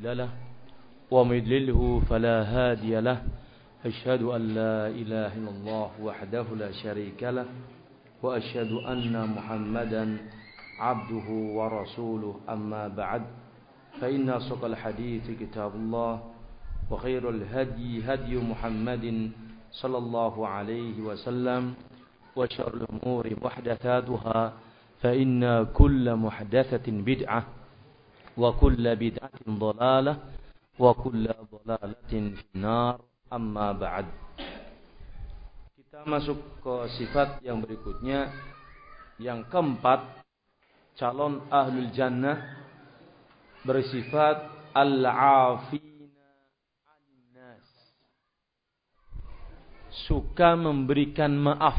مضل له ومن يضلله فلا هادي له أشهد أن لا إله إلا الله وحده لا شريك له وأشهد أن محمدا عبده ورسوله أما بعد فإن أصدق الحديث كتاب الله وخير الهدي هدي محمد صلى الله عليه وسلم وشر الأمور محدثاتها فإن كل محدثة بدعة وكل بدعة ضلالة وكل ضلالة في النار أما بعد. Kita masuk ke sifat yang berikutnya, yang keempat, calon ahlul jannah bersifat al-afina anin nas, suka memberikan maaf.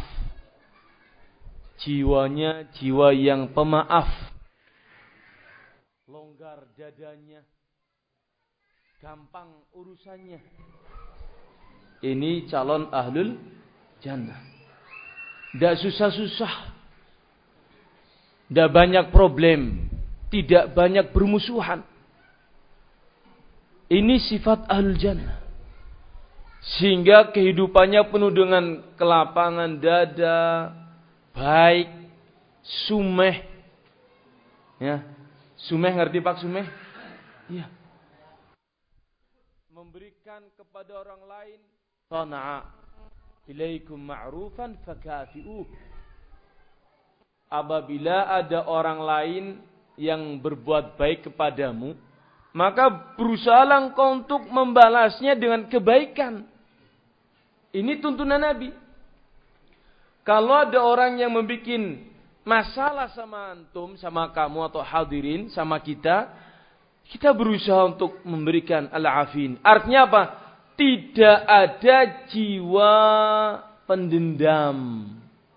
Jiwanya jiwa yang pemaaf, longgar dadanya, gampang urusannya. Ini calon ahlul jannah. Tidak susah-susah, tidak banyak problem, tidak banyak bermusuhan. Ini sifat ahlul jannah. Sehingga kehidupannya penuh dengan kelapangan dada, baik, sumeh. Ya, sumeh, ngerti Pak sumeh? Iya. Memberikan kepada orang lain, sana'a ilaikum ma'rufan fakafi'uh. Apabila ada orang lain yang berbuat baik kepadamu, maka berusahalah engkau untuk membalasnya dengan kebaikan. Ini tuntunan Nabi. Kalau ada orang yang membuat masalah sama antum, sama kamu atau hadirin, sama kita berusaha untuk memberikan al-afin. Artinya apa? Tidak ada jiwa pendendam.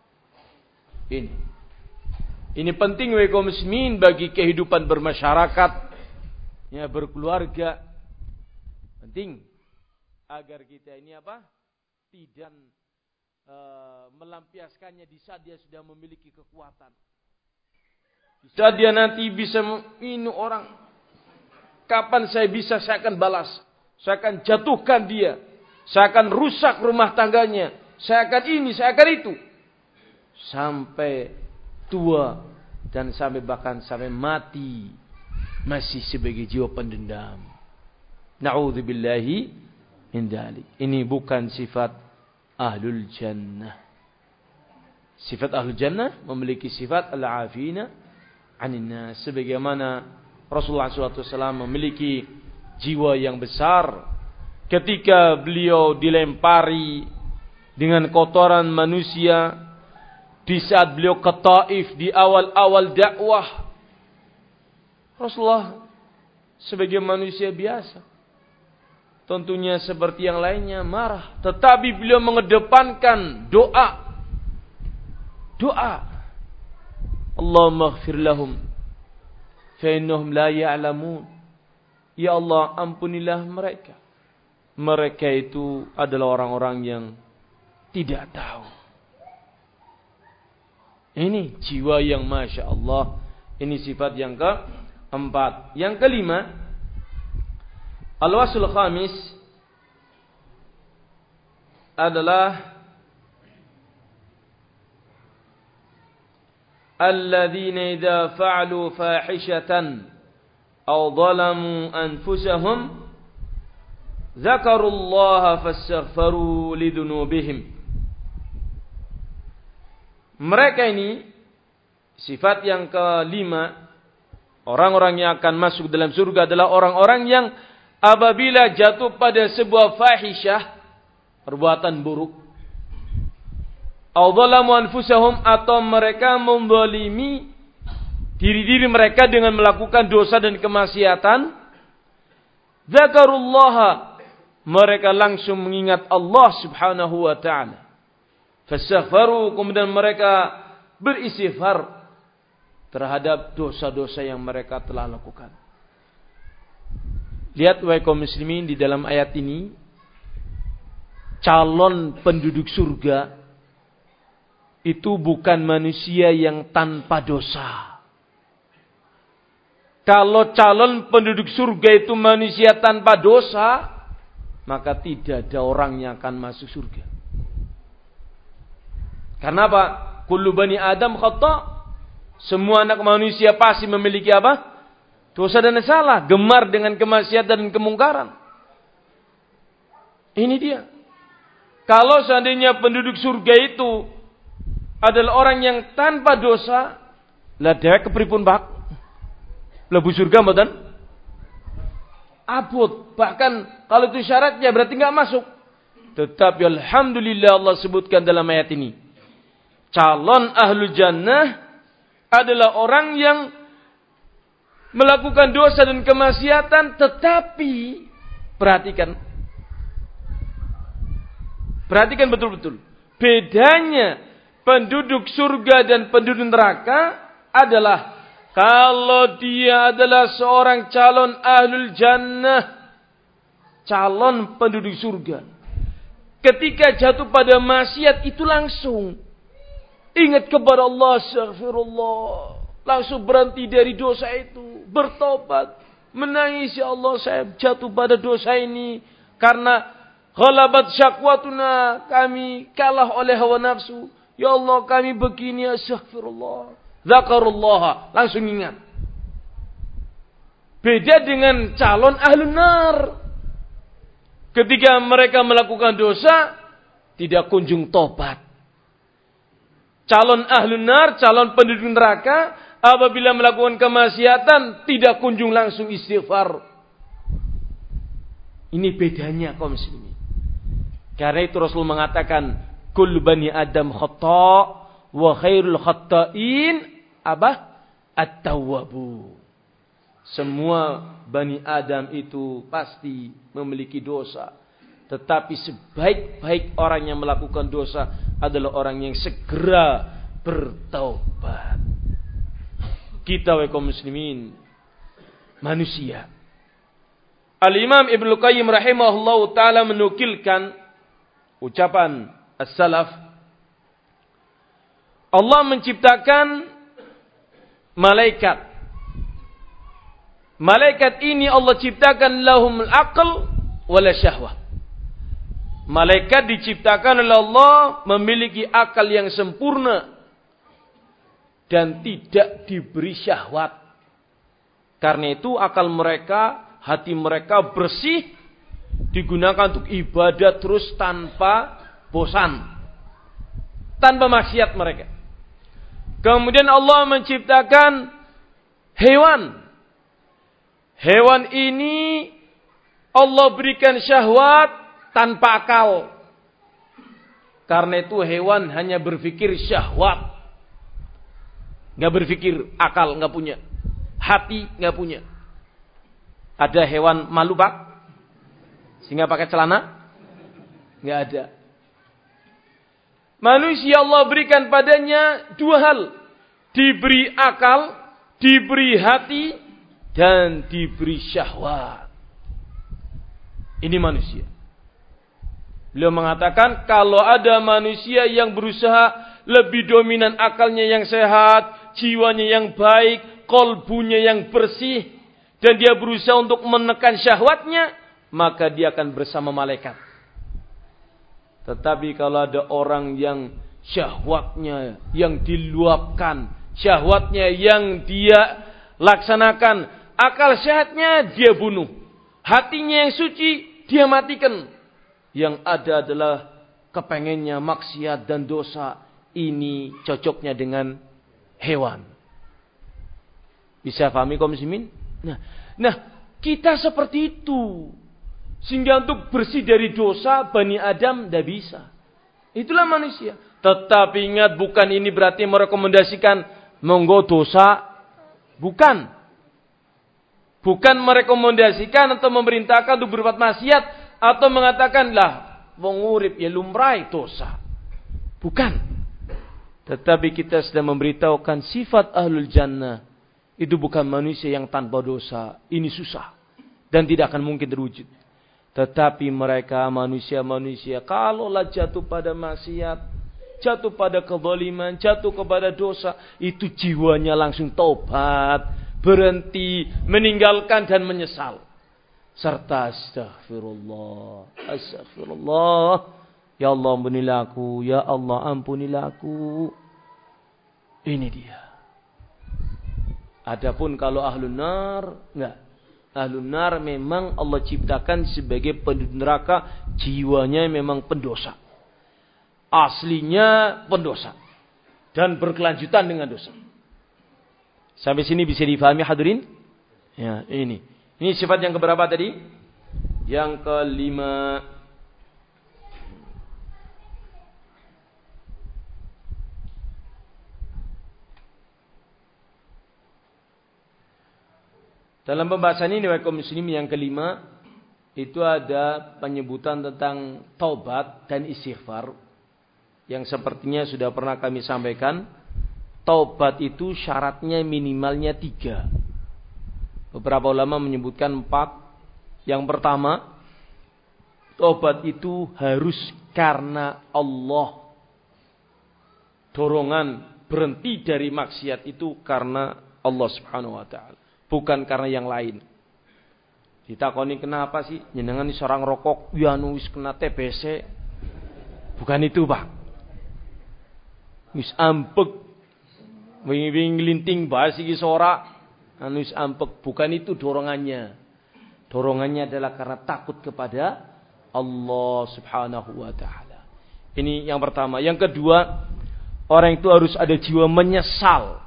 Ini penting kaum muslimin bagi kehidupan bermasyarakat, ya, berkeluarga. Penting agar kita ini apa? Tidak melampiaskannya di saat dia sudah memiliki kekuatan. Di saat dia nanti bisa ini orang, kapan saya akan balas, saya akan jatuhkan dia, saya akan rusak rumah tangganya, saya akan ini, saya akan itu, sampai tua dan bahkan sampai mati masih sebagai jiwa pendendam. Na'udzubillahi min dzalik. Ini bukan sifat ahlul jannah. Sifat ahlul jannah memiliki sifat al-afina anin nas, sebagaimana Rasulullah SAW memiliki jiwa yang besar ketika beliau dilempari dengan kotoran manusia di saat beliau ke Taif di awal-awal dakwah. Rasulullah sebagai manusia biasa, tentunya seperti yang lainnya marah, tetapi beliau mengedepankan doa. Allahumma ighfir lahum fa innahum la ya'lamun. Ya Allah, ampunilah mereka. Mereka itu adalah orang-orang yang tidak tahu. Ini jiwa yang Masya Allah. Ini sifat yang keempat. Yang kelima, al-wasul khamis adalah alladzina idza fa'alu fahishatan aw zalamu anfusahum dzakarullaha fastaghfaru lidzunubihim. Mereka ini sifat yang kelima, orang-orang yang akan masuk dalam surga adalah orang-orang yang apabila jatuh pada sebuah fahisyah, perbuatan buruk, au dzalamu anfusahum, atau mereka menzalimi diri-diri mereka dengan melakukan dosa dan kemaksiatan, dzakarullaha, mereka langsung mengingat Allah Subhanahu wa taala. Fastaghfaru, kemudian mereka beristighfar terhadap dosa-dosa yang mereka telah lakukan. Lihat wahai kaum muslimin, di dalam ayat ini calon penduduk surga itu bukan manusia yang tanpa dosa, Kalau calon penduduk surga itu manusia tanpa dosa, maka tidak ada orang yang akan masuk surga. Karena apa? Kullu bani Adam khata'. Semua anak manusia pasti memiliki apa? Dosa dan salah, gemar dengan kemaksiatan dan kemungkaran. Ini dia. Kalau seandainya penduduk surga itu adalah orang yang tanpa dosa, lah dia kepripun bak? Lebu surga mboten? Abot. Bahkan kalau itu syaratnya berarti enggak masuk. Tetapi alhamdulillah Allah sebutkan dalam ayat ini. Calon ahlul jannah adalah orang yang melakukan dosa dan kemaksiatan, tetapi perhatikan betul-betul. Bedanya penduduk surga dan penduduk neraka adalah kalau dia adalah seorang calon ahlul jannah, calon penduduk surga, ketika jatuh pada maksiat itu langsung ingat kepada Allah, astaghfirullah. Langsung berhenti dari dosa itu. Bertobat. Menangis, ya Allah saya jatuh pada dosa ini. Karena ghalabat syakwatuna. Kami kalah oleh hawa nafsu. Ya Allah kami begini, astaghfirullah. Zakarullah. Langsung ingat. Beda dengan calon ahlun nar. Ketika mereka melakukan dosa, tidak kunjung tobat. Calon ahlun nar, calon penduduk neraka, apabila melakukan kemaksiatan, tidak kunjung langsung istighfar. Ini bedanya kaum muslimin. Karena itu Rasul mengatakan, Kullu bani Adam khata' wa khairul khata'in at-tawwabu. Semua bani Adam itu pasti memiliki dosa. Tetapi sebaik-baik orang yang melakukan dosa adalah orang yang segera bertaubat. Kita kaum muslimin, manusia. Al-Imam Ibnu Qayyim rahimahullah ta'ala menukilkan ucapan as-salaf. Allah menciptakan malaikat. Malaikat ini Allah ciptakan lahumul aql wala syahwah. Malaikat diciptakan oleh Allah memiliki akal yang sempurna dan tidak diberi syahwat. Karena itu akal mereka, hati mereka bersih, digunakan untuk ibadah terus tanpa bosan, tanpa maksiat mereka. Kemudian Allah menciptakan hewan. Hewan ini Allah berikan syahwat tanpa akal. Karena itu hewan hanya berpikir syahwat. Nggak berpikir akal, nggak punya. Hati nggak punya. Ada hewan malu pak? Sehingga pakai celana? Nggak ada. Manusia Allah berikan padanya dua hal. Diberi akal, diberi hati, dan diberi syahwat. Ini manusia. Beliau mengatakan kalau ada manusia yang berusaha lebih dominan akalnya yang sehat, jiwanya yang baik, kolbunya yang bersih, dan dia berusaha untuk menekan syahwatnya, maka dia akan bersama malaikat. Tetapi kalau ada orang yang syahwatnya yang diluapkan, syahwatnya yang dia laksanakan, akal sehatnya dia bunuh, hatinya yang suci dia matikan. Yang ada adalah kepengennya maksiat dan dosa. Ini cocoknya dengan hewan. Bisa pahami kaum muslimin? Nah, kita seperti itu. Sehingga untuk bersih dari dosa, Bani Adam tidak bisa. Itulah manusia. Tetapi ingat, bukan ini berarti merekomendasikan monggo dosa. Bukan. Bukan merekomendasikan atau memerintahkan untuk berbuat maksiat. Atau mengatakanlah wong urip ya lumrah dosa. Bukan. Tetapi kita sedang memberitahukan sifat ahlul jannah. Itu bukan manusia yang tanpa dosa. Ini susah. Dan tidak akan mungkin terwujud. Tetapi mereka manusia-manusia. Kalaulah jatuh pada maksiat. Jatuh pada kezaliman. Jatuh kepada dosa. Itu jiwanya langsung taubat. berhenti, meninggalkan dan menyesal. Serta astaghfirullah, astaghfirullah. Ya Allah ampunilah aku, ya Allah ampunilah aku. Ini dia. Adapun kalau ahlun nar, enggak. Ahlun nar memang Allah ciptakan sebagai penduduk neraka, jiwanya memang pendosa. Aslinya pendosa. Dan berkelanjutan dengan dosa. Sampai sini bisa difahami hadirin? Ya, ini. Ini sifat yang keberapa tadi? Yang kelima. Dalam pembahasan ini kaum muslimin yang kelima, itu ada penyebutan tentang taubat dan istighfar. Yang sepertinya sudah pernah kami sampaikan. Taubat itu syaratnya minimalnya 3. Beberapa ulama menyebutkan 4. Yang pertama, taubat itu harus karena Allah. Dorongan berhenti dari maksiat itu karena Allah Subhanahu wa taala, bukan karena yang lain. Ditakoni kenapa sih jenengan seorang rokok ya wis kena TBC? Bukan itu, Pak. Wis ampek wingi-wingi linting bahas iki sora wis ampek, bukan itu dorongannya. Dorongannya adalah karena takut kepada Allah Subhanahu wa taala. Ini yang pertama. Yang kedua, orang itu harus ada jiwa menyesal.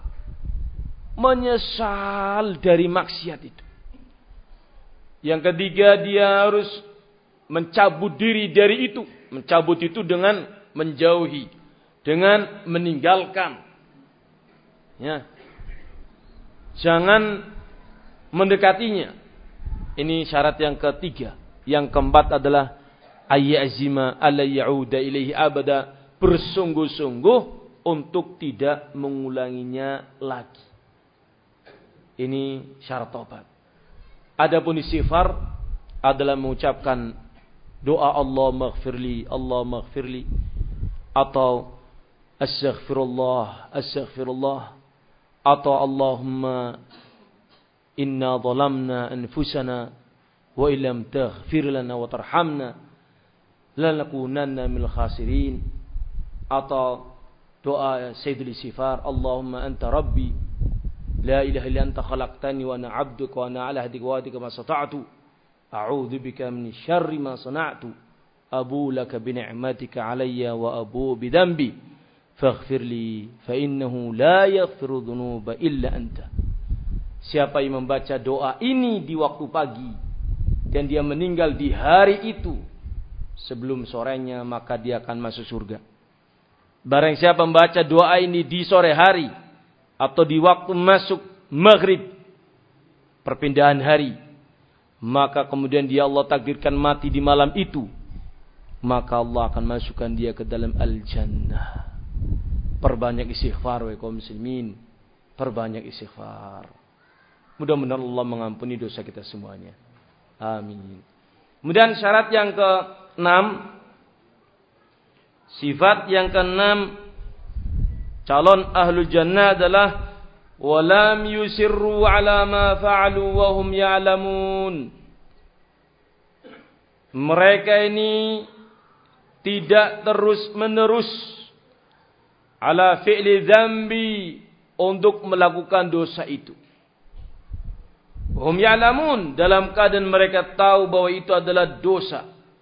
Menyesal dari maksiat itu. Yang ketiga, dia harus mencabut diri dari itu. Mencabut itu dengan menjauhi, dengan meninggalkan. Ya. Jangan mendekatinya. Ini syarat yang ketiga. Yang keempat adalah ayyazima alla ya'uda ilaihi abada, bersungguh-sungguh untuk tidak mengulanginya lagi. Ini syarat taubat. Adapun istighfar adalah mengucapkan doa Allah maghfirli, Allah maghfirli, atau astaghfirullah, astaghfirullah, atau Allahumma inna zalamna anfusana wa illam taghfir lana wa tarhamna lanakunanna minal khasirin, atau doa Sayyidul Istighfar, Allahumma anta rabbi la ilaha illa anta khalaqtani wa ana 'abduka wa ana 'ala ahdika wa wa'dika ma stata'tu a'udzu bika min syarri ma sana'tu abu laka bi ni'matika 'alayya wa abu bi dhanbi faghfirli fa innahu la yaghfiru dzunuba illa anta. Siapa yang membaca doa ini di waktu pagi dan dia meninggal di hari itu sebelum sorenya, maka dia akan masuk surga. Barang siapa membaca doa ini di sore hari atau di waktu masuk maghrib, perpindahan hari, maka kemudian dia Allah takdirkan mati di malam itu, maka Allah akan masukkan dia ke dalam al-jannah. Perbanyak istighfar wahai kaum muslimin, perbanyak istighfar. Mudah-mudahan Allah mengampuni dosa kita semuanya. Amin. Kemudian syarat yang ke-6, sifat yang ke-6 calon ahlul jannah adalah walam yusirru ala ma fa'alu wa hum ya'lamun. Mereka ini tidak terus-menerus ala fi'li dzambi, untuk melakukan dosa itu. Hum ya'lamun, dalam keadaan mereka tahu bahwa itu adalah dosa.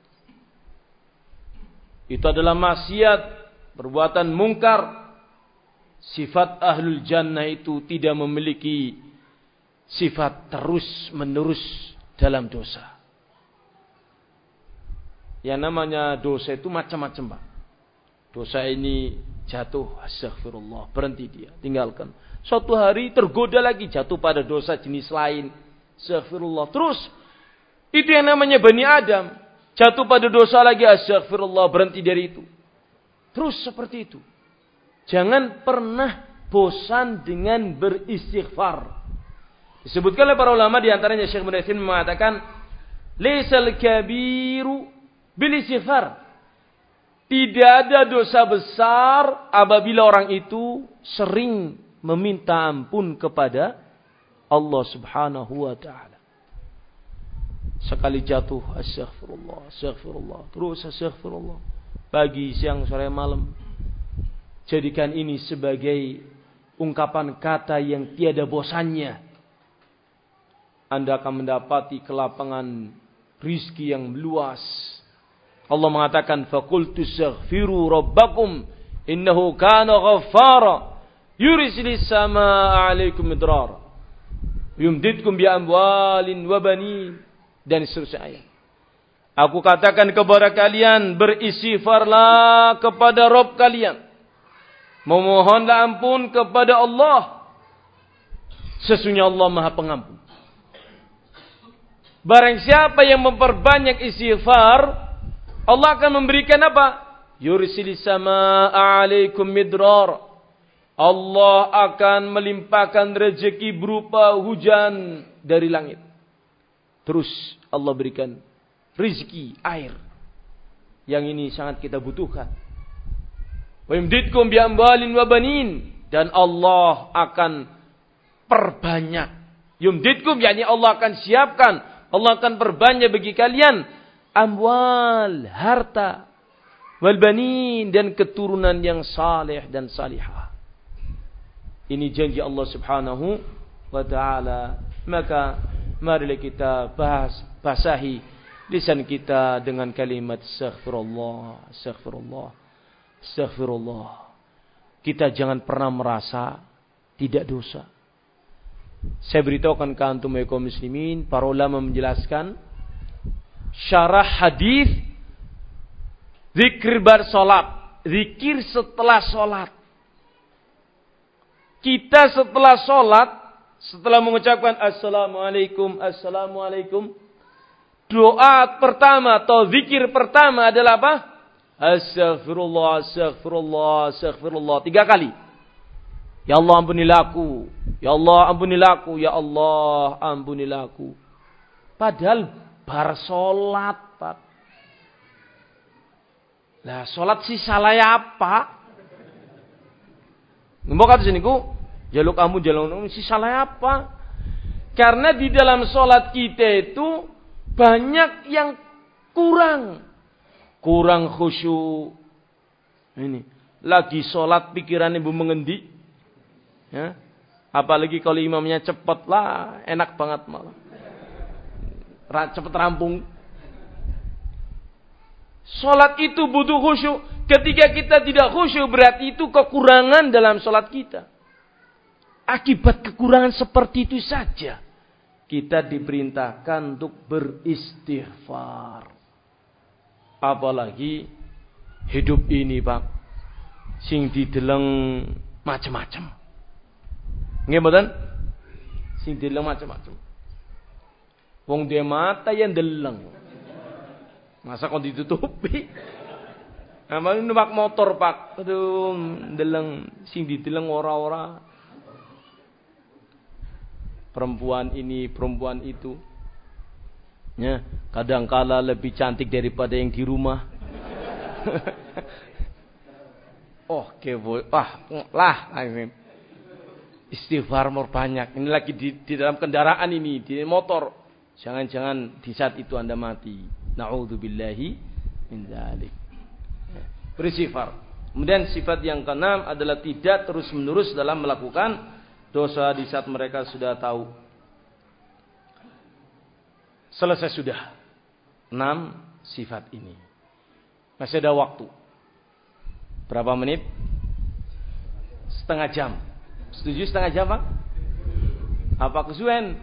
Itu adalah maksiat, perbuatan mungkar. Sifat ahlul jannah itu tidak memiliki sifat terus-menerus dalam dosa. Yang namanya dosa itu macam-macam, Pak. Dosa ini jatuh, astaghfirullah, berhenti dia, tinggalkan. Suatu hari tergoda lagi, jatuh pada dosa jenis lain, astaghfirullah. Terus, itu yang namanya Bani Adam. Jatuh pada dosa lagi, astaghfirullah, berhenti dari itu. Terus seperti itu. Jangan pernah bosan dengan beristighfar. Disebutkan oleh para ulama, di antaranya Syekh Ibnu Utsaimin mengatakan, "Laisal kabiru bil istighfar." Tidak ada dosa besar apabila orang itu sering meminta ampun kepada Allah Subhanahu wa ta'ala. Sekali jatuh, astaghfirullah, astaghfirullah, terus astaghfirullah. Pagi, siang, sore, malam. Jadikan ini sebagai ungkapan kata yang tiada bosannya. Anda akan mendapati kelapangan rizki yang luas. Allah mengatakan, فَقُلْتُ اسْتَغْفِرُوا رَبَّكُمْ إِنَّهُ كَانَ غَفَّارًا يُرْسِلِ السَّمَاءَ عَلَيْكُمْ مِدْرَارًا يُمْدِدْكُمْ بِأَمْوَالٍ وَبَنِينَ dan seterusnya ayat. Aku katakan kepada kalian, beristighfarlah kepada Rabb kalian. Memohonlah ampun kepada Allah. Sesungguhnya Allah Maha Pengampun. Barang siapa yang memperbanyak istighfar, Allah akan memberikan apa? Yursilis samaa'a 'alaikum midrar. Allah akan melimpahkan rezeki berupa hujan dari langit. Terus Allah berikan rizki, air. Yang ini sangat kita butuhkan. Wa yumdidkum bi amwalin wa banin. Dan Allah akan perbanyak. Yumdidkum, yakni Allah akan siapkan. Allah akan perbanyak bagi kalian. Amwal, harta. Wal banin, dan keturunan yang saleh dan salihah. Ini janji Allah Subhanahu wa ta'ala. Maka marilah kita basahi lisan kita dengan kalimat astaghfirullah, astaghfirullah, astaghfirullah. Kita jangan pernah merasa tidak dosa. Saya beritahukan ke antum kaum muslimin, para ulama menjelaskan syarah hadis zikir bar salat, zikir setelah salat. Kita setelah salat, setelah mengucapkan assalamualaikum, assalamualaikum, doa pertama atau zikir pertama adalah apa? Astaghfirullah, astaghfirullah, astaghfirullah. 3 kali. Ya Allah ampunilah aku. Ya Allah ampunilah aku. Ya Allah ampunilah aku. Padahal bar salat, Pak. Lah salat sih salah apa? Ngomong kata sini ku, jaluk kamu jaluk sih salah apa? Karena di dalam salat kita itu banyak yang kurang khusyuk. Ini lagi salat pikirannya bu mengendi, ya. Apalagi kalau imamnya cepat lah, enak banget malah. Cepat rampung. Salat itu butuh khusyuk. Ketika kita tidak khusyuk, berarti itu kekurangan dalam salat kita. Akibat kekurangan seperti itu saja, kita diperintahkan untuk beristighfar. Apalagi hidup ini, Pak, sing dideleng macam-macam. Nggih mboten? Sing dideleng macam-macam. Wong dia mata yang deleng. Masa kok ditutupi? Amal numpak motor, Pak. Aduh, deleng sing dideleng ora-ora. Perempuan ini, perempuan itu. Ya, kadangkala lebih cantik daripada yang di rumah. Oh, kewo. Istighfar more banyak. Ini lagi di dalam kendaraan ini, di motor. Jangan-jangan di saat itu Anda mati. Na'udzubillahi min dzalik. Beristighfar. Kemudian sifat yang keenam adalah tidak terus-menerus dalam melakukan dosa di saat mereka sudah tahu. Selesai sudah 6 sifat ini. Masih ada waktu. Berapa menit? Setengah jam. Setuju setengah jam, Pak? Apa kesuwen?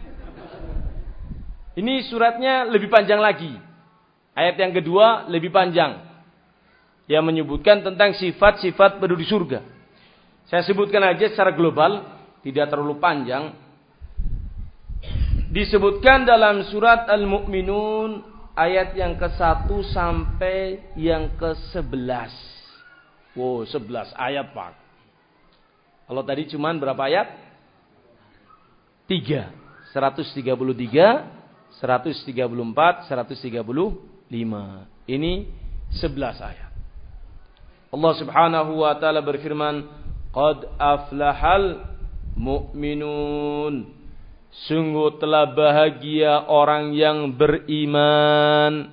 Ini suratnya lebih panjang lagi. Ayat yang kedua lebih panjang. Yang menyebutkan tentang sifat-sifat penduduk surga. Saya sebutkan aja secara global, tidak terlalu panjang. Disebutkan dalam surat Al-Mu'minun ayat yang ke-1 sampai yang ke-11. Wow, 11 ayat, Pak. Kalau tadi cuman berapa ayat? 3. 133, 134, 135. Ini 11 ayat. Allah Subhanahu wa taala berfirman, "Qad aflahal mu'minun." Sungguh telah bahagia orang yang beriman.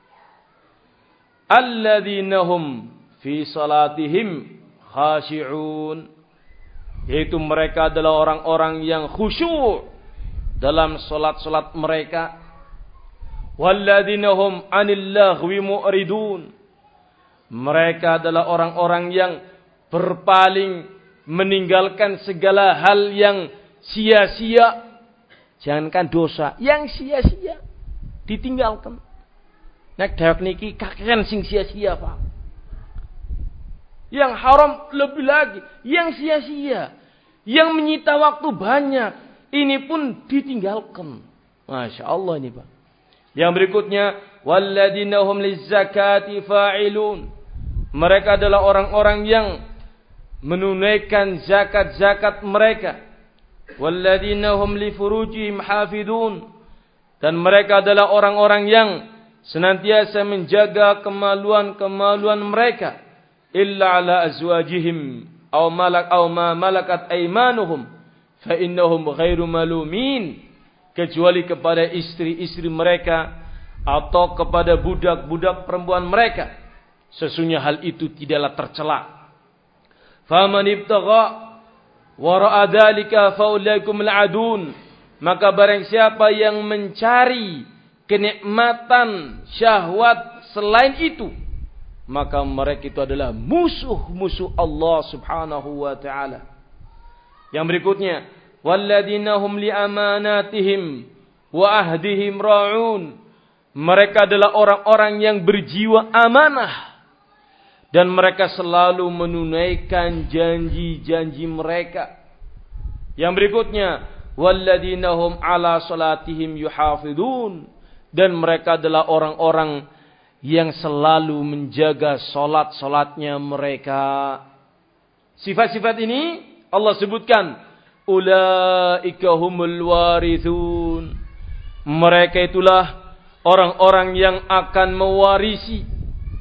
Alladzina hum fi salatihim khashi'un. Yaitu mereka adalah orang-orang yang khusyuk dalam salat-salat mereka. Walladzina hum 'anil laghwi mu'ridun. Mereka adalah orang-orang yang berpaling, meninggalkan segala hal yang sia-sia. Jangankan dosa, yang sia-sia ditinggalkan. Nek dewek niki kakean sing sia-sia, Pak. Yang haram lebih lagi, yang sia-sia, yang menyita waktu banyak, ini pun ditinggalkan. Masya Allah ini, Pak. Yang berikutnya, walladzina hum lizzakati fa'ilun. Mereka adalah orang-orang yang menunaikan zakat-zakat mereka. Walladzina hum li furujihim hafidun. Dan mereka adalah orang-orang yang senantiasa menjaga kemaluan-kemaluan mereka. Illa ala azwajihim aw ma malakat aymanuhum fa innahum ghairu malumin. Kecuali kepada istri-istri mereka atau kepada budak-budak perempuan mereka. Sesungguhnya hal itu tidaklah tercela. Faman ibtagha wara'a dzalika faulaikumul adun. Maka barang siapa yang mencari kenikmatan syahwat selain itu, maka mereka itu adalah musuh-musuh Allah Subhanahu wa taala. Yang berikutnya, walladzina hum li amanatihim wa ahdihim ra'un. Mereka adalah orang-orang yang berjiwa amanah dan mereka selalu menunaikan janji-janji mereka. Yang berikutnya, walladzina hum ala salatihim yuhafidun. Dan mereka adalah orang-orang yang selalu menjaga salat-salatnya mereka. Sifat-sifat ini Allah sebutkan, ulaika humul warithun. Mereka itulah orang-orang yang akan mewarisi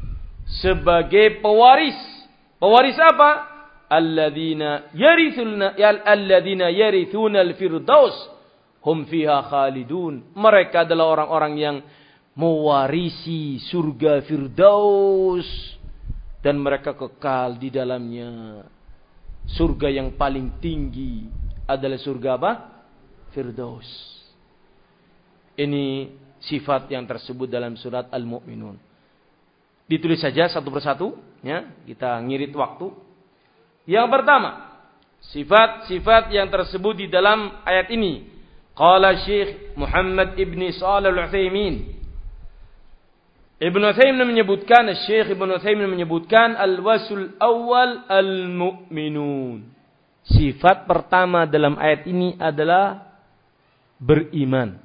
sebagai pewaris. Pewaris apa? Alladzina yarithuna al-firdaus hum fiha khalidun. Mereka adalah orang-orang yang mewarisi surga Firdaus dan mereka kekal di dalamnya. Surga yang paling tinggi adalah surga apa? Firdaus. Ini sifat yang tersebut dalam surat Al-Mu'minun. Ditulis saja satu persatu, ya. Kita ngirit waktu. Yang pertama, sifat-sifat yang tersebut di dalam ayat ini. Qala Syekh Muhammad ibni Shalih Al-Utsaimin. Ibnu Utsaimin menyebutkan, Syekh Ibnu Utsaimin menyebutkan al-wasl awal al-mu'minun. Sifat pertama dalam ayat ini adalah beriman.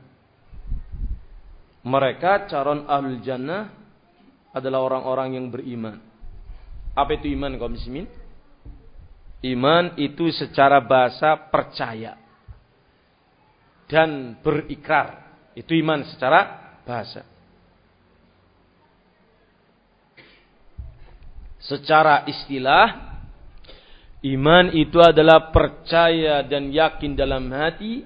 Mereka calon ahlul jannah adalah orang-orang yang beriman. Apa itu iman, kaum muslimin? Iman itu secara bahasa percaya dan berikrar. Itu iman secara bahasa. Secara istilah, iman itu adalah percaya dan yakin dalam hati,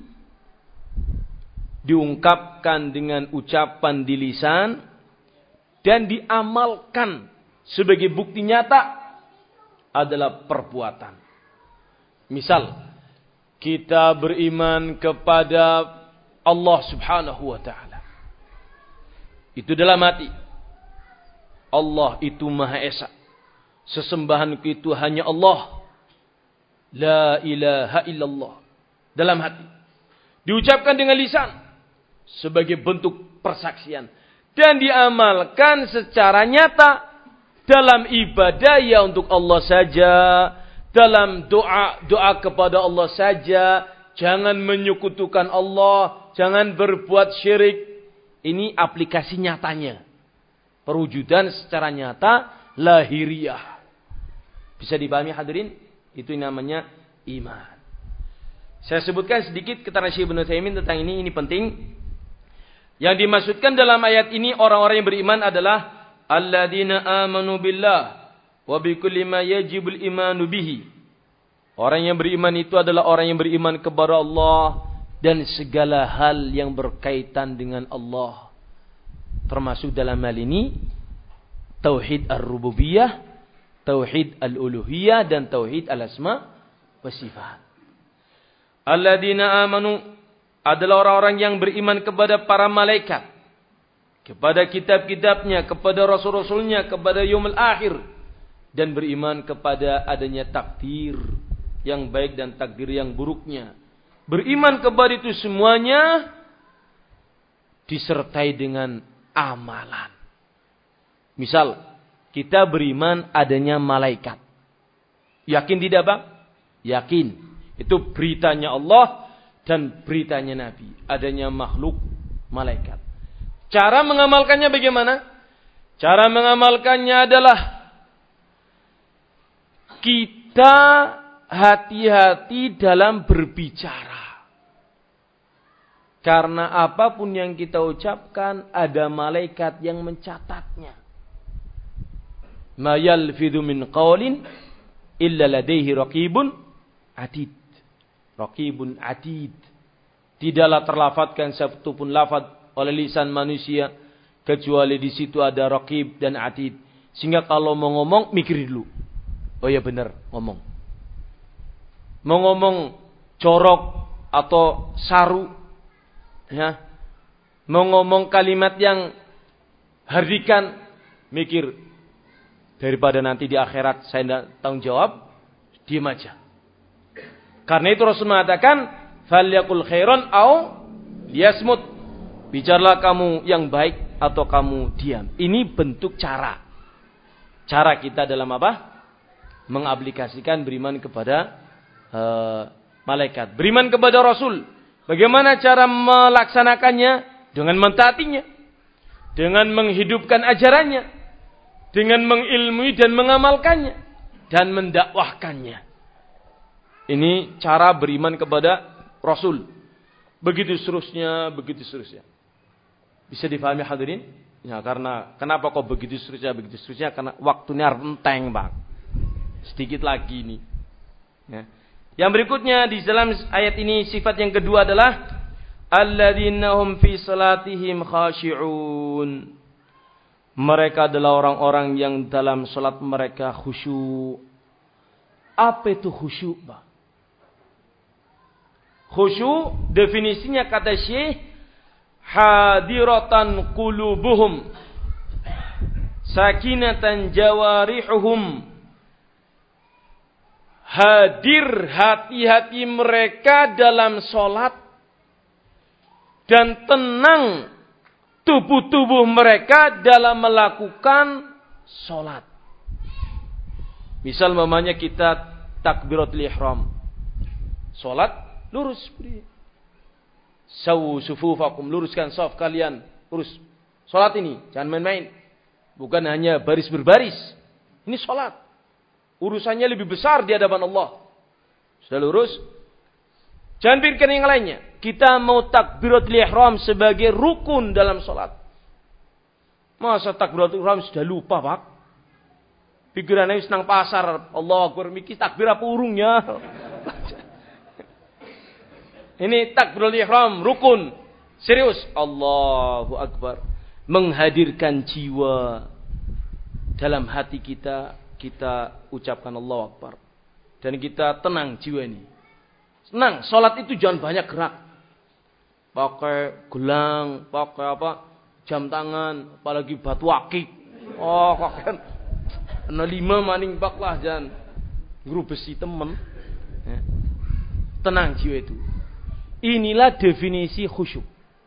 diungkapkan dengan ucapan di lisan, dan diamalkan sebagai bukti nyata adalah perbuatan. Misal, kita beriman kepada Allah Subhanahu wa taala. Itu dalam hati. Allah itu Maha Esa. Sesembahanku itu hanya Allah. La ilaha illallah. Dalam hati. Diucapkan dengan lisan sebagai bentuk persaksian. Dan diamalkan secara nyata dalam ibadah ya untuk Allah saja, dalam doa kepada Allah saja, jangan menyekutukan Allah, jangan berbuat syirik. Ini aplikasi nyatanya. Perwujudan secara nyata lahiriah. Bisa dipahami hadirin? Itu namanya iman. Saya sebutkan sedikit keterangan Syekh Ibnu Utsaimin tentang ini penting. Yang dimaksudkan dalam ayat ini orang-orang yang beriman adalah alladzina amanu billah wa bikulli ma yajibul imanu bihi. Orang yang beriman itu adalah orang yang beriman kepada Allah dan segala hal yang berkaitan dengan Allah. Termasuk dalam hal ini tauhid ar-rububiyah, tauhid al-uluhiyah, dan tauhid al-asma wa sifat. Alladzina amanu adalah orang-orang yang beriman kepada para malaikat, kepada kitab-kitabnya, kepada rasul-rasulnya, kepada yaumul akhir, dan beriman kepada adanya takdir yang baik dan takdir yang buruknya. Beriman kepada itu semuanya disertai dengan amalan. Misal, kita beriman adanya malaikat. Yakin tidak, Bang? Yakin. Itu beritanya Allah dan beritanya Nabi. Adanya makhluk malaikat. Cara mengamalkannya bagaimana? Cara mengamalkannya adalah kita hati-hati dalam berbicara. Karena apapun yang kita ucapkan, ada malaikat yang mencatatnya. Ma yalfidhu min qawlin illa ladaihi raqibun atid. Raqibun atid. Tidaklah terlafadzkan satu pun lafaz oleh lisan manusia kecuali di situ ada raqib dan atid. Sehingga kalau mau ngomong, mikir dulu. Oh ya benar, ngomong. Mau ngomong corok atau saru, ya, mau ngomong kalimat yang hardikan, mikir. Daripada nanti di akhirat saya tidak tanggung jawab, diam aja. Karena itu Rasul mengatakan, falyakul khairan au liyasmut. Bicaralah kamu yang baik atau kamu diam. Ini bentuk cara. Cara kita dalam apa? Mengaplikasikan beriman kepada malaikat. Beriman kepada Rasul. Bagaimana cara melaksanakannya? Dengan mentaatinya. Dengan menghidupkan ajarannya. Dengan mengilmui dan mengamalkannya. Dan mendakwahkannya. Ini cara beriman kepada Rasul. Begitu seterusnya, begitu seterusnya. Bisa difahami hadirin? Ya, karena kenapa kok begitu seterusnya? Karena waktunya renteng, Bang. Sedikit lagi nih. Ya. Yang berikutnya di dalam ayat ini sifat yang kedua adalah alladzina hum fi salatihim khashi'un. Mereka adalah orang-orang yang dalam salat mereka khusyuk. Apa itu khusyuk, Bang? Khusyuk definisinya kata Syekh, hadiratan qulubuhum sakinatan jawarihuhum. Hadir hati-hati mereka dalam sholat dan tenang tubuh-tubuh mereka dalam melakukan sholat. Misal mamanya kita takbiratul ihram, sholat lurus, sawu sufufakum, luruskan shaf kalian, lurus. Sholat ini jangan main-main, bukan hanya baris berbaris. Ini sholat. Urusannya lebih besar di hadapan Allah. Sudah lurus? Jangan pikirkan yang lainnya. Kita mau takbiratul ihram sebagai rukun dalam sholat. Masa takbiratul ihram sudah lupa, Pak? Pikirannya senang pasar. Allah Akbar, mikir takbir apa urungnya? Ini takbiratul ihram, rukun. Serius. Allahu Akbar. Menghadirkan jiwa dalam hati kita. Kita ucapkan Allahu Akbar. Dan kita tenang jiwa ini. Tenang, sholat itu jangan banyak gerak. Pakai gelang, pakai apa? Jam tangan, apalagi batu akik. Oh, kok kan 5 maning bak lah jangan guru besi temen. Ya. Tenang jiwa itu. Inilah definisi khusyuk.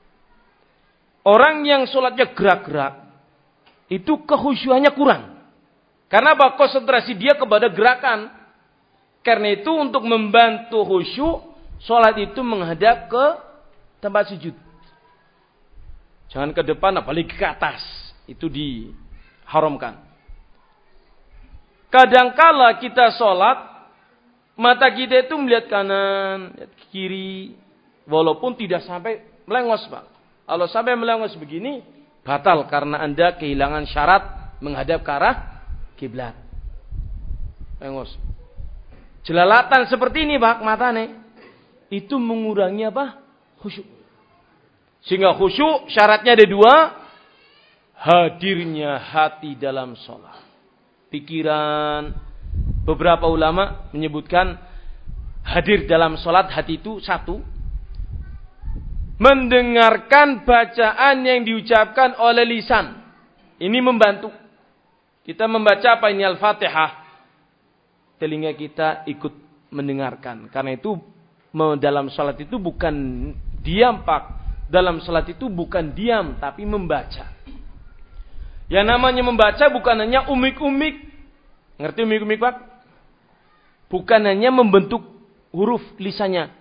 Orang yang sholatnya gerak-gerak, itu kekhusyuannya kurang. Karena apa? Konsentrasi dia kepada gerakan. Karena itu untuk membantu khusyuk, sholat itu menghadap ke tempat sujud. Jangan ke depan, apalagi ke atas. Itu diharamkan. Kadangkala kita sholat, mata kita itu melihat kanan, melihat kiri. Walaupun tidak sampai melengos, Pak. Kalau sampai melengos begini, batal. Karena Anda kehilangan syarat menghadap ke arah kiblat. Engos. Jelalatan seperti ini, Pak, matane. Itu mengurangi apa? khusyuk. Sehingga khusyuk syaratnya ada dua. Hadirnya hati dalam sholat. Pikiran. Beberapa ulama menyebutkan hadir dalam sholat hati itu satu. Mendengarkan bacaan yang diucapkan oleh lisan. Ini membantu. Kita membaca apa ini Al-Fatihah. Telinga kita ikut mendengarkan. Karena itu dalam sholat itu bukan diam Pak. Dalam sholat itu bukan diam tapi membaca. Yang namanya membaca bukan hanya umik-umik. Ngerti umik-umik Pak? Bukan hanya membentuk huruf lisannya.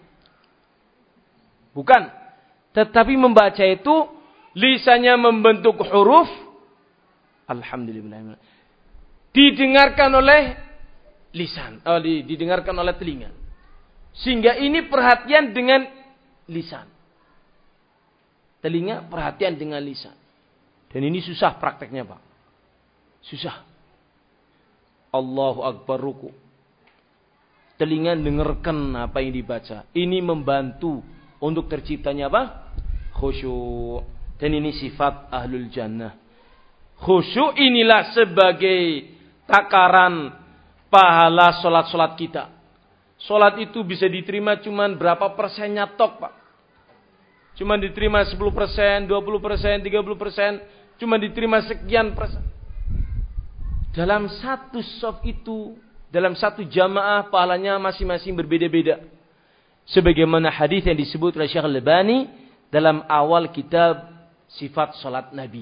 Bukan. Tetapi membaca itu lisannya membentuk huruf. Alhamdulillah. Didengarkan oleh lisan. Didengarkan oleh telinga. Sehingga ini perhatian dengan lisan. Telinga perhatian dengan lisan. Dan ini susah prakteknya Pak. Susah. Allahu Akbar ruku. Telinga dengarkan apa yang dibaca. Ini membantu untuk terciptanya apa? Khusyuk. Dan ini sifat ahlul jannah. Khusyuk inilah sebagai takaran pahala solat-solat kita. Solat itu bisa diterima cuman berapa persennya tok Pak. Cuman diterima 10%, 20%, 30%. Cuman diterima sekian persen. Dalam satu shaf itu, dalam satu jamaah pahalanya masing-masing berbeda-beda. Sebagaimana hadis yang disebut oleh Syekh Al-Albani dalam awal kitab Sifat Salat Nabi.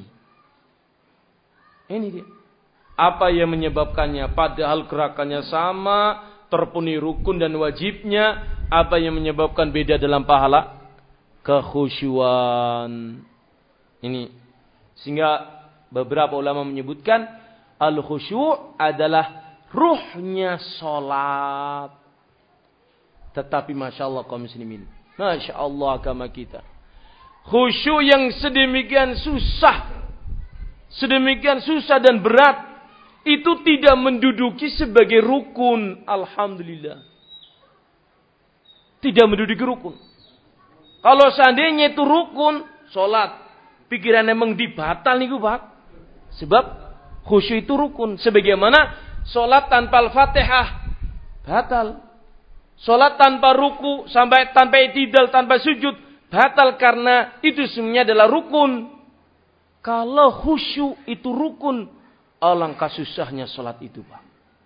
Ini dia. Apa yang menyebabkannya? Padahal gerakannya sama, terpenuhi rukun dan wajibnya. Apa yang menyebabkan beda dalam pahala? Kekhusyuan. Ini. Sehingga beberapa ulama menyebutkan al-khusyu' adalah ruhnya salat. Tetapi Masya Allah kaum muslimin. Masya Allah agama kita. Khusyuk yang sedemikian susah. Sedemikian susah dan berat. Itu tidak menduduki sebagai rukun. Alhamdulillah. Tidak menduduki rukun. Kalau seandainya itu rukun. Sholat. Pikiran emang dibatal nih Pak. Sebab khusyuk itu rukun. Sebagaimana sholat tanpa Al-Fatihah. Batal. Sholat tanpa ruku. Sampai tanpa i'tidal. Tanpa sujud. Batal karena itu semuanya adalah rukun. Kalau khusyuk itu rukun. Alangkah susahnya sholat itu Pak.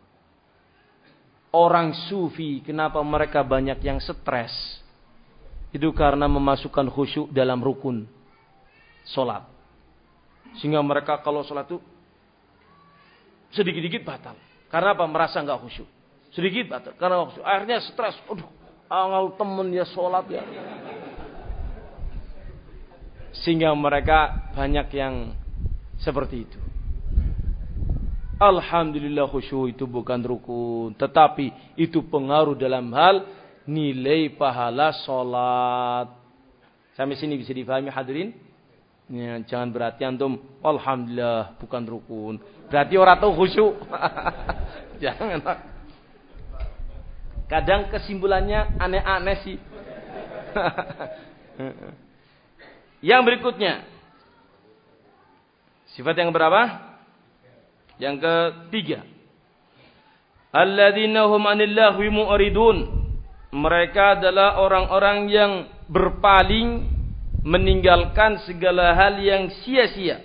Orang sufi kenapa mereka banyak yang stres. Itu karena memasukkan khusyuk dalam rukun sholat. Sehingga mereka kalau sholat itu sedikit-sedikit batal. Karena apa? Merasa nggak khusyuk. Sedikit batal. Karena khusyuk. Akhirnya stres. Aduh, angal temen ya sholat ya. Sehingga mereka banyak yang seperti itu. Alhamdulillah khusyuk itu bukan rukun. Tetapi itu pengaruh dalam hal nilai pahala sholat. Sampai sini bisa difahami hadirin? Ya, jangan berarti antum alhamdulillah bukan rukun. Berarti orang tahu khusyuk. Jangan. Kadang kesimpulannya aneh-aneh sih. Yang berikutnya. Sifat yang berapa? Yang ketiga. Alladzina hum 'anil lahwi mu'ridun. Mereka adalah orang-orang yang berpaling meninggalkan segala hal yang sia-sia.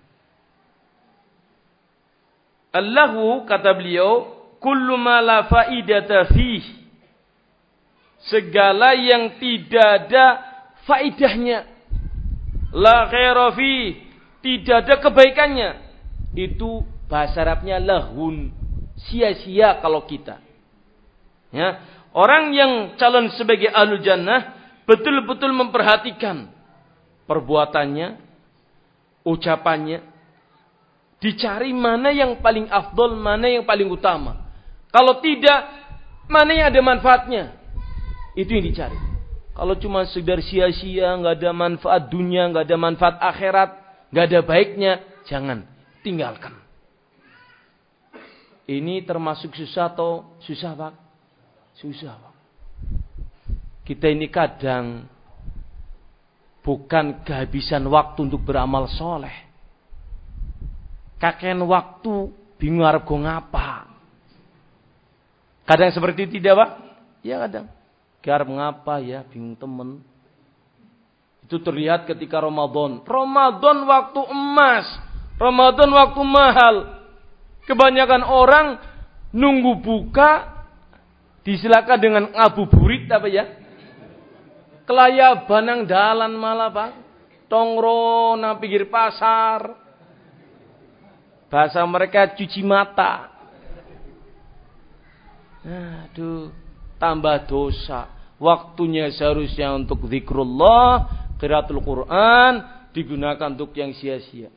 Allahu kata beliau, kullu ma la faidata fih. Segala yang tidak ada faidahnya. La khaira fi, tidak ada kebaikannya. Itu bahasa Arabnya lahun, sia-sia kalau kita. Ya, orang yang calon sebagai ahlul jannah betul-betul memperhatikan perbuatannya, ucapannya, dicari mana yang paling afdol, mana yang paling utama. Kalau tidak, mana yang ada manfaatnya. Itu yang dicari. Kalau cuma sekedar sia-sia, nggak ada manfaat dunia, nggak ada manfaat akhirat, nggak ada baiknya, jangan, tinggalkan. Ini termasuk susah atau susah Pak? Susah Pak. Kita ini kadang bukan kehabisan waktu untuk beramal soleh. Kakean waktu bingung arep go ngapa. Kadang seperti itu tidak, Pak? Ya kadang. Arep ngapa ya, bingung temen. Itu terlihat ketika Ramadan. Ramadan waktu emas. Ramadan waktu mahal. Kebanyakan orang nunggu buka disilakan dengan ngabuburit apa ya? Kelayaban nang dalan malah, Pak. Tongro nang pinggir pasar. Bahasa mereka cuci mata. Aduh, tambah dosa. Waktunya seharusnya untuk zikrullah, qiraatul Quran, digunakan untuk yang sia-sia.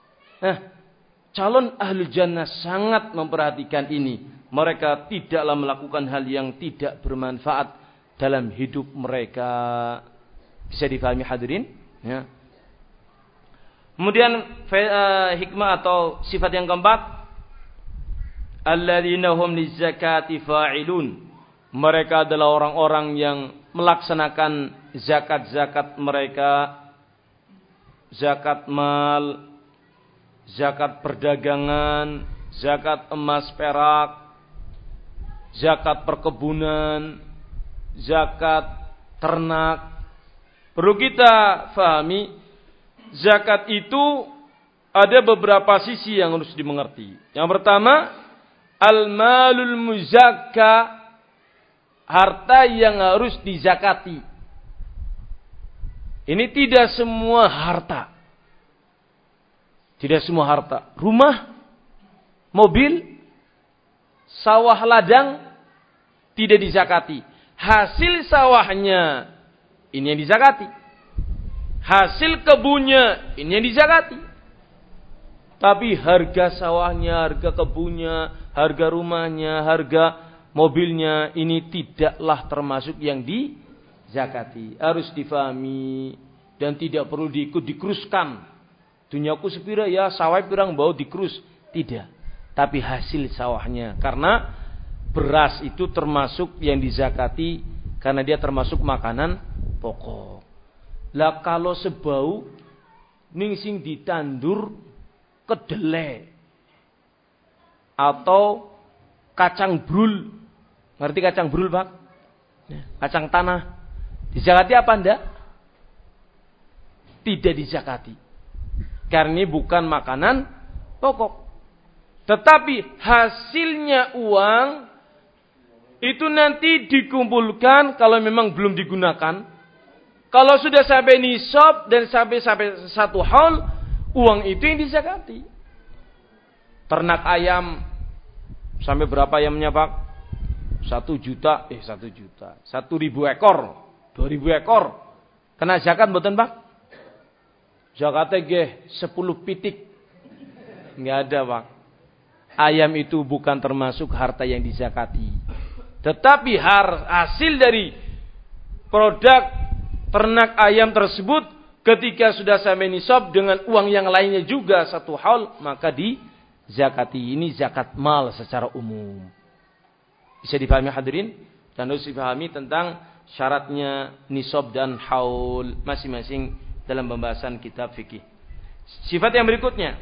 Calon ahlul jannah sangat memperhatikan ini. Mereka tidaklah melakukan hal yang tidak bermanfaat dalam hidup mereka. Bisa difahami hadirin? Ya. Kemudian hikmah atau sifat yang keempat, alladzina hum lizakati fa'ilun. Mereka adalah orang-orang yang melaksanakan zakat-zakat mereka, zakat mal, zakat perdagangan, zakat emas perak, zakat perkebunan, zakat ternak. Perlu kita fahami, zakat itu ada beberapa sisi yang harus dimengerti. Yang pertama, al-malul muzakka, harta yang harus dizakati. Ini tidak semua harta. Tidak semua harta. Rumah, mobil, sawah ladang tidak dizakati. Hasil sawahnya ini yang dizakati. Hasil kebunnya ini yang dizakati. Tapi harga sawahnya, harga kebunnya, harga rumahnya, harga mobilnya ini tidaklah termasuk yang dizakati. Harus difahami dan tidak perlu dikruskan. Dunyaku sepira ya, sawah pirang bau dikrus. Tidak. Tapi hasil sawahnya. Karena beras itu termasuk yang dizakati karena dia termasuk makanan pokok. Lah kalau sebau ning sing ditandur kedelai atau kacang brul. Ngerti kacang brul, Pak? Kacang tanah. Dizakati apa enggak? Tidak dizakati. Karena ini bukan makanan pokok. Tetapi hasilnya uang itu nanti dikumpulkan kalau memang belum digunakan. Kalau sudah sampai nisab dan sampai satu haul, uang itu yang dizakati. Ternak ayam sampai berapa ayamnya, Pak? 1 juta. 1.000 ekor. 2.000 ekor. Kena zakat mboten, Pak? Zakatnya nggih 10 pitik. Enggak ada, Pak. Ayam itu bukan termasuk harta yang dizakati. Tetapi hasil dari produk ternak ayam tersebut ketika sudah sampai nisab dengan uang yang lainnya juga 1 haul, maka dizakati. Ini zakat mal secara umum. Bisa dipahami hadirin? Dan harus dipahami tentang syaratnya nisab dan haul masing-masing dalam pembahasan kitab fikih. Sifat yang berikutnya.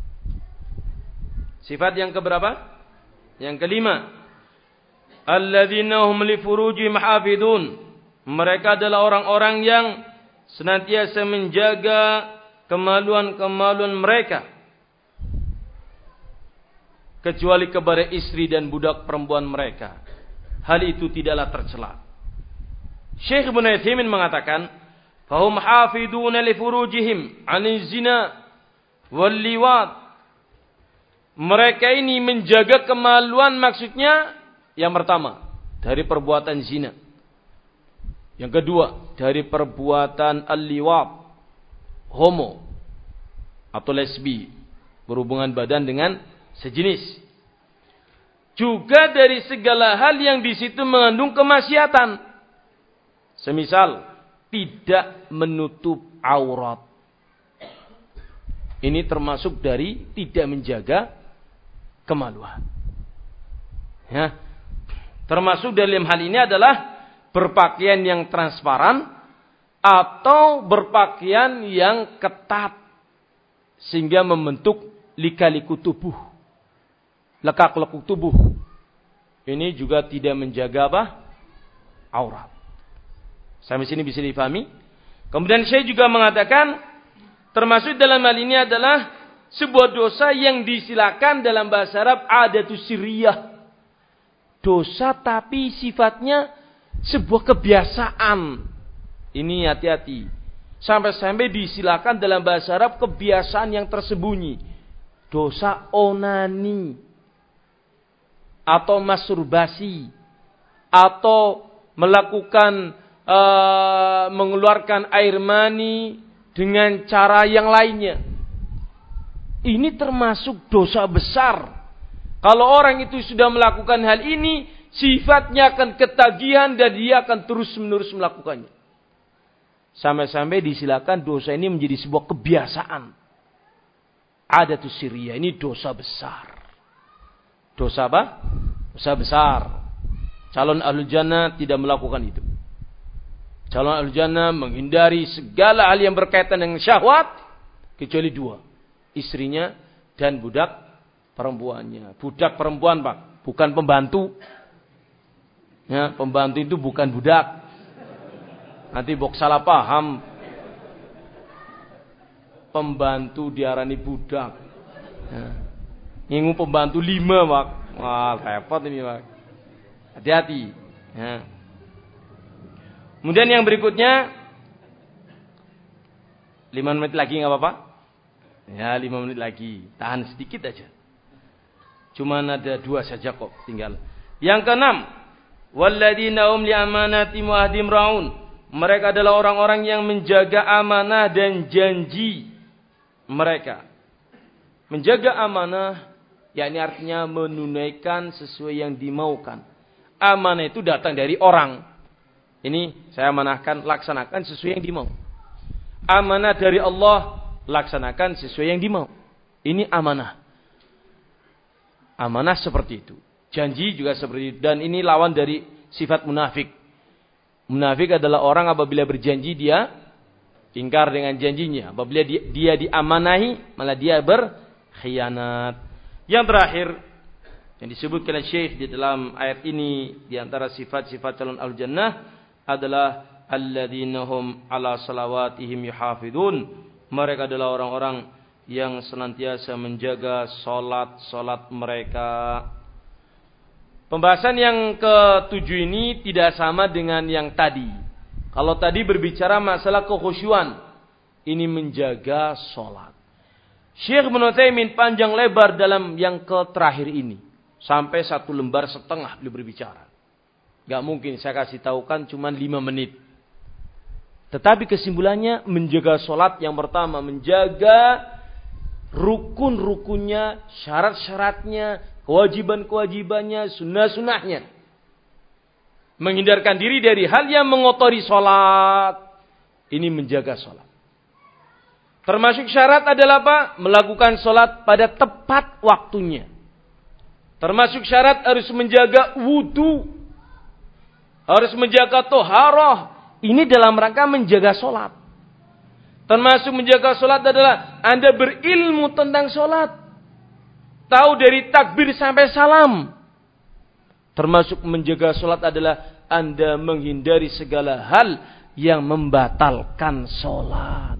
Sifat yang keberapa? Yang kelima. Alladzina hum li furujihim hafidun. Mereka adalah orang-orang yang senantiasa menjaga kemaluan-kemaluan mereka. Kecuali kepada istri dan budak perempuan mereka. Hal itu tidaklah tercela. Syekh Ibnu Utsaimin mengatakan, "Fahum hafiduna li furujihim 'anil zina wal liwat." Mereka ini menjaga kemaluan, maksudnya yang pertama dari perbuatan zina. Yang kedua dari perbuatan al-liwat, homo atau lesbi, berhubungan badan dengan sejenis. Juga dari segala hal yang di situ mengandung kemaksiatan. Semisal tidak menutup aurat. Ini termasuk dari tidak menjaga kemaluan. Ya. Termasuk dalam hal ini adalah berpakaian yang transparan atau berpakaian yang ketat sehingga membentuk lika-liku tubuh, lekak-lekuk tubuh. Ini juga tidak menjaga apa? Aurat. Sampai sini bisa dipahami? Kemudian saya juga mengatakan termasuk dalam hal ini adalah sebuah dosa yang disilakan dalam bahasa Arab adatus sirriyah. Dosa tapi sifatnya sebuah kebiasaan. Ini hati-hati. Sampai-sampai disilakan dalam bahasa Arab kebiasaan yang tersembunyi. Dosa onani. Atau masturbasi. Atau melakukan mengeluarkan air mani dengan cara yang lainnya. Ini termasuk dosa besar. Kalau orang itu sudah melakukan hal ini, sifatnya akan ketagihan dan dia akan terus-menerus melakukannya. Sampai-sampai disilakan dosa ini menjadi sebuah kebiasaan. Adatus sirriyah, ini dosa besar. Dosa apa? Dosa besar. Calon ahlul jannah tidak melakukan itu. Calon ahlul jannah menghindari segala hal yang berkaitan dengan syahwat kecuali dua, istrinya dan budak perempuannya. Budak perempuan, Pak, bukan pembantu. Ya, pembantu itu bukan budak. Nanti bok salah paham. Pembantu diarani budak. Ya. Ngingu pembantu 5, Pak. Wah, repot ini, Pak. Hati-hati. Ya. Kemudian yang berikutnya 5 menit lagi nggak apa-apa? Ya, 5 menit lagi. Tahan sedikit aja. Cuman ada 2 saja kok tinggal. Yang keenam, walladzina hum li amanati wa ahdim raun. Mereka adalah orang-orang yang menjaga amanah dan janji mereka. Menjaga amanah yakni artinya menunaikan sesuai yang dimaukan. Amanah itu datang dari orang. Ini saya amanahkan, laksanakan sesuai yang dimau. Amanah dari Allah, laksanakan sesuai yang dimau. Ini amanah. Amanah seperti itu. Janji juga seperti itu. Dan ini lawan dari sifat munafik. Munafik adalah orang apabila berjanji dia ingkar dengan janjinya. Apabila dia diamanahi, malah dia berkhianat. Yang terakhir yang disebutkan oleh Syekh di dalam ayat ini, di antara sifat-sifat calon al-jannah adalah alladzina hum ala salawatihim yuhafidun. Mereka adalah orang-orang yang senantiasa menjaga salat-salat mereka. Pembahasan yang ke-7 ini tidak sama dengan yang tadi. Kalau tadi berbicara masalah kekhusyuan, ini menjaga salat. Syekh Ibnu Utsaimin panjang lebar dalam yang terakhir ini. Sampai 1 lembar setengah beliau berbicara. Gak mungkin saya kasih tahu kan cuma 5 menit. Tetapi kesimpulannya menjaga salat yang pertama, menjaga rukun-rukunnya, syarat-syaratnya, kewajiban-kewajibannya, sunnah-sunnahnya. Menghindarkan diri dari hal yang mengotori salat. Ini menjaga salat. Termasuk syarat adalah apa? Melakukan salat pada tepat waktunya. Termasuk syarat harus menjaga wudu. Harus menjaga toharoh. Ini dalam rangka menjaga solat. Termasuk menjaga solat adalah Anda berilmu tentang solat. Tahu dari takbir sampai salam. Termasuk menjaga solat adalah Anda menghindari segala hal yang membatalkan solat.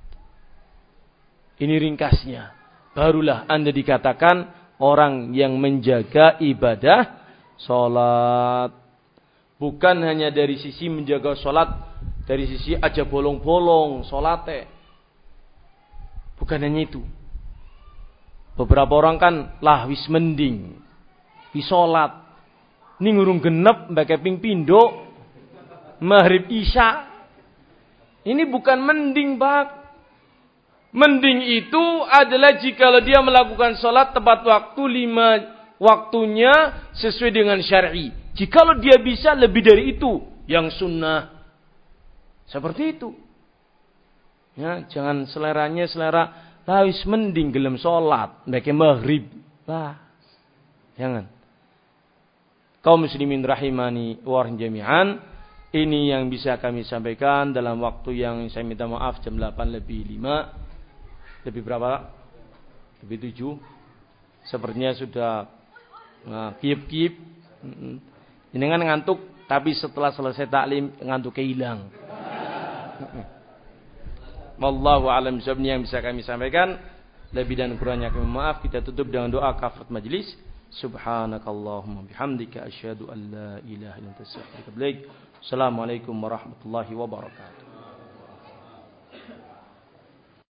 Ini ringkasnya. Barulah Anda dikatakan orang yang menjaga ibadah solat. Bukan hanya dari sisi menjaga sholat, dari sisi aja bolong-bolong sholatnya. Bukan hanya itu. Beberapa orang kan lah wis mending, wis sholat. Ini ngurung genep, mbak ping pindo, maghrib isya. Ini bukan mending, Pak. Mending itu adalah jika dia melakukan sholat tepat waktu 5 waktunya sesuai dengan syar'i. Jikalau dia bisa lebih dari itu, yang sunnah. Seperti itu. Ya, jangan seleranya selera lawis mending gelem salat, mbeke maghrib. Lah. Jangan. Kaum muslimin rahimani wa jami'an, Ini yang bisa kami sampaikan dalam waktu yang saya minta maaf jam 8:05. Lebih berapa? Lebih 7. Sepertinya sudah kiep-kiep. Ini kan ngantuk, tapi setelah selesai taklim ngantuknya hilang. Wallahu a'lam bishawab, yang bisa kami sampaikan. Lebih dan kurangnya kami maaf. Kita tutup dengan doa kafarat majlis. Subhanakallahumma bihamdika asyhadu an la ilaha illa anta astaghfiruka wa atubu ilaik. Assalamualaikum warahmatullahi wabarakatuh.